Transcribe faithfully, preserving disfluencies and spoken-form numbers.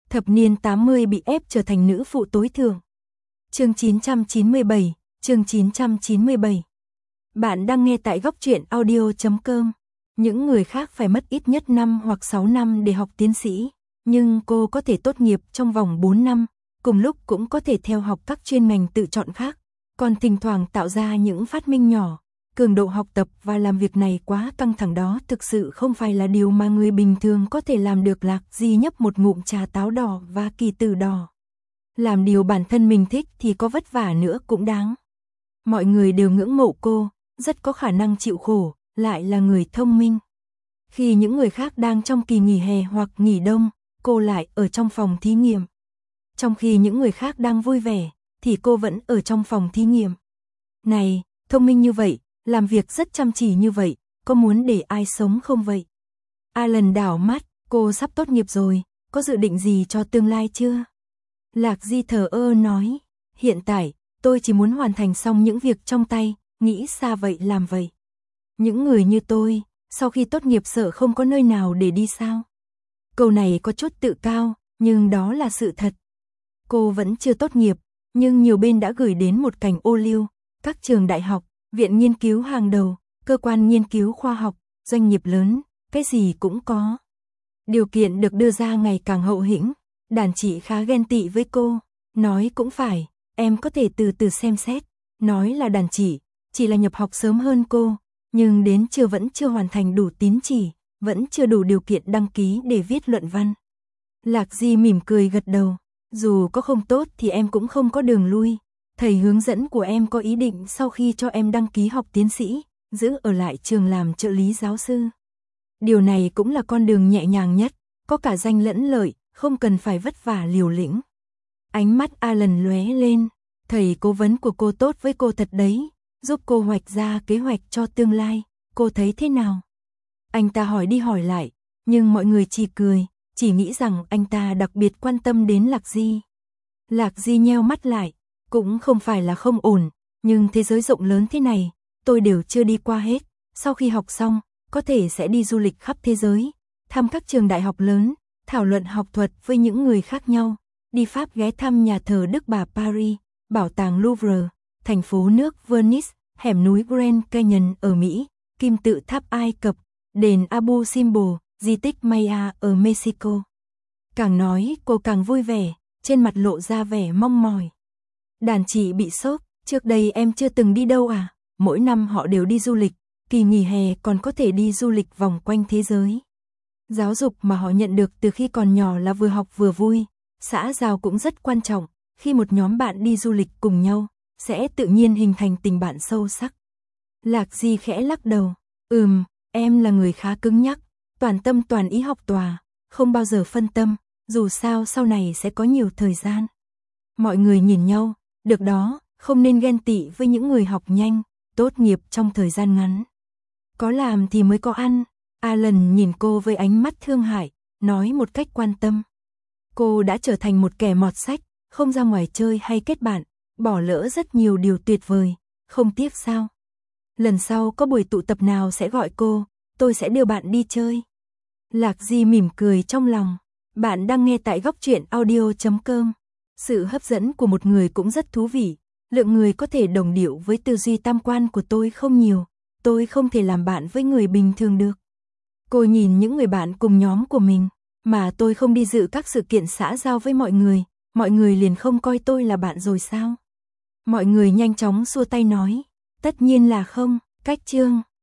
Thập niên tám mươi bị ép trở thành nữ phụ tối thượng. Chương chín trăm chín mươi bảy, chương chín trăm chín mươi bảy. Bạn đang nghe tại góc truyện audio chấm com. Những người khác phải mất ít nhất năm hoặc sáu năm để học tiến sĩ, nhưng cô có thể tốt nghiệp trong vòng bốn năm, cùng lúc cũng có thể theo học các chuyên ngành tự chọn khác, còn thỉnh thoảng tạo ra những phát minh nhỏ. Cường độ học tập và làm việc này quá căng thẳng đó thực sự không phải là điều mà người bình thường có thể làm được. Lạc Di nhấp một ngụm trà táo đỏ và kỳ tử đỏ. Làm điều bản thân mình thích thì có vất vả nữa cũng đáng. Mọi người đều ngưỡng mộ cô, rất có khả năng chịu khổ, lại là người thông minh. Khi những người khác đang trong kỳ nghỉ hè hoặc nghỉ đông, cô lại ở trong phòng thí nghiệm. Trong khi những người khác đang vui vẻ, thì cô vẫn ở trong phòng thí nghiệm. Này, thông minh như vậy, làm việc rất chăm chỉ như vậy, có muốn để ai sống không vậy? Alan đảo mắt, cô sắp tốt nghiệp rồi, có dự định gì cho tương lai chưa? Lạc Di thờ ơ nói, hiện tại, tôi chỉ muốn hoàn thành xong những việc trong tay, nghĩ xa vậy làm vậy. Những người như tôi, sau khi tốt nghiệp sợ không có nơi nào để đi sao? Câu này có chút tự cao, nhưng đó là sự thật. Cô vẫn chưa tốt nghiệp, nhưng nhiều bên đã gửi đến một cành ô liu, các trường đại học, viện nghiên cứu hàng đầu, cơ quan nghiên cứu khoa học, doanh nghiệp lớn, cái gì cũng có. Điều kiện được đưa ra ngày càng hậu hĩnh, đàn chị khá ghen tị với cô, nói cũng phải, em có thể từ từ xem xét, nói là đàn chị, chỉ là nhập học sớm hơn cô, nhưng đến chưa vẫn chưa hoàn thành đủ tín chỉ, vẫn chưa đủ điều kiện đăng ký để viết luận văn. Lạc Di mỉm cười gật đầu, dù có không tốt thì em cũng không có đường lui. Thầy hướng dẫn của em có ý định sau khi cho em đăng ký học tiến sĩ, giữ ở lại trường làm trợ lý giáo sư. Điều này cũng là con đường nhẹ nhàng nhất, có cả danh lẫn lợi, không cần phải vất vả liều lĩnh. Ánh mắt Alan lóe lên, thầy cố vấn của cô tốt với cô thật đấy, giúp cô hoạch ra kế hoạch cho tương lai, cô thấy thế nào? Anh ta hỏi đi hỏi lại, nhưng mọi người chỉ cười, chỉ nghĩ rằng anh ta đặc biệt quan tâm đến Lạc Di. Lạc Di nheo mắt lại, cũng không phải là không ổn, nhưng thế giới rộng lớn thế này, tôi đều chưa đi qua hết, sau khi học xong, có thể sẽ đi du lịch khắp thế giới, thăm các trường đại học lớn, thảo luận học thuật với những người khác nhau, đi Pháp ghé thăm nhà thờ Đức Bà Paris, bảo tàng Louvre, thành phố nước Venice, hẻm núi Grand Canyon ở Mỹ, kim tự tháp Ai Cập, đền Abu Simbel, di tích Maya ở Mexico. Càng nói cô càng vui vẻ, trên mặt lộ ra vẻ mong mỏi. Đàn chị bị sốc, trước đây em chưa từng đi đâu à? Mỗi năm họ đều đi du lịch, kỳ nghỉ hè còn có thể đi du lịch vòng quanh thế giới. Giáo dục mà họ nhận được từ khi còn nhỏ là vừa học vừa vui, xã giao cũng rất quan trọng, khi một nhóm bạn đi du lịch cùng nhau, sẽ tự nhiên hình thành tình bạn sâu sắc. Lạc Di khẽ lắc đầu, ừm, em là người khá cứng nhắc, toàn tâm toàn ý học tòa, không bao giờ phân tâm, dù sao sau này sẽ có nhiều thời gian. Mọi người nhìn nhau, được đó, không nên ghen tị với những người học nhanh, tốt nghiệp trong thời gian ngắn. Có làm thì mới có ăn. Alan nhìn cô với ánh mắt thương hại, nói một cách quan tâm. Cô đã trở thành một kẻ mọt sách, không ra ngoài chơi hay kết bạn, bỏ lỡ rất nhiều điều tuyệt vời, không tiếc sao? Lần sau có buổi tụ tập nào sẽ gọi cô, tôi sẽ đưa bạn đi chơi. Lạc Di mỉm cười trong lòng, bạn đang nghe tại góc truyện audio chấm com. Sự hấp dẫn của một người cũng rất thú vị, lượng người có thể đồng điệu với tư duy tam quan của tôi không nhiều, tôi không thể làm bạn với người bình thường được. Cô nhìn những người bạn cùng nhóm của mình, mà tôi không đi dự các sự kiện xã giao với mọi người, mọi người liền không coi tôi là bạn rồi sao? Mọi người nhanh chóng xua tay nói, tất nhiên là không, cách chương.